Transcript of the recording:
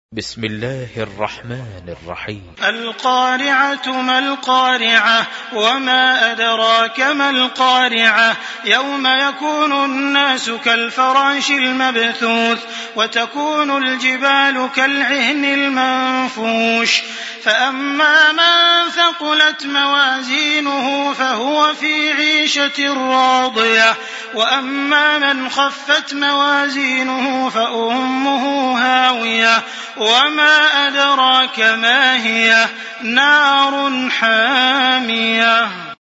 بسم الله الرحمن الرحيم. القارعة ما القارعة وما أدراك ما القارعة يوم يكون الناس كالفراش المبثوث وتكون الجبال كالعهن المنفوش فأما من ثقلت موازينه فهو في عيشة راضية وأما من خفت موازينه فأمه هاوية وما أدراك ما هي نار حامية.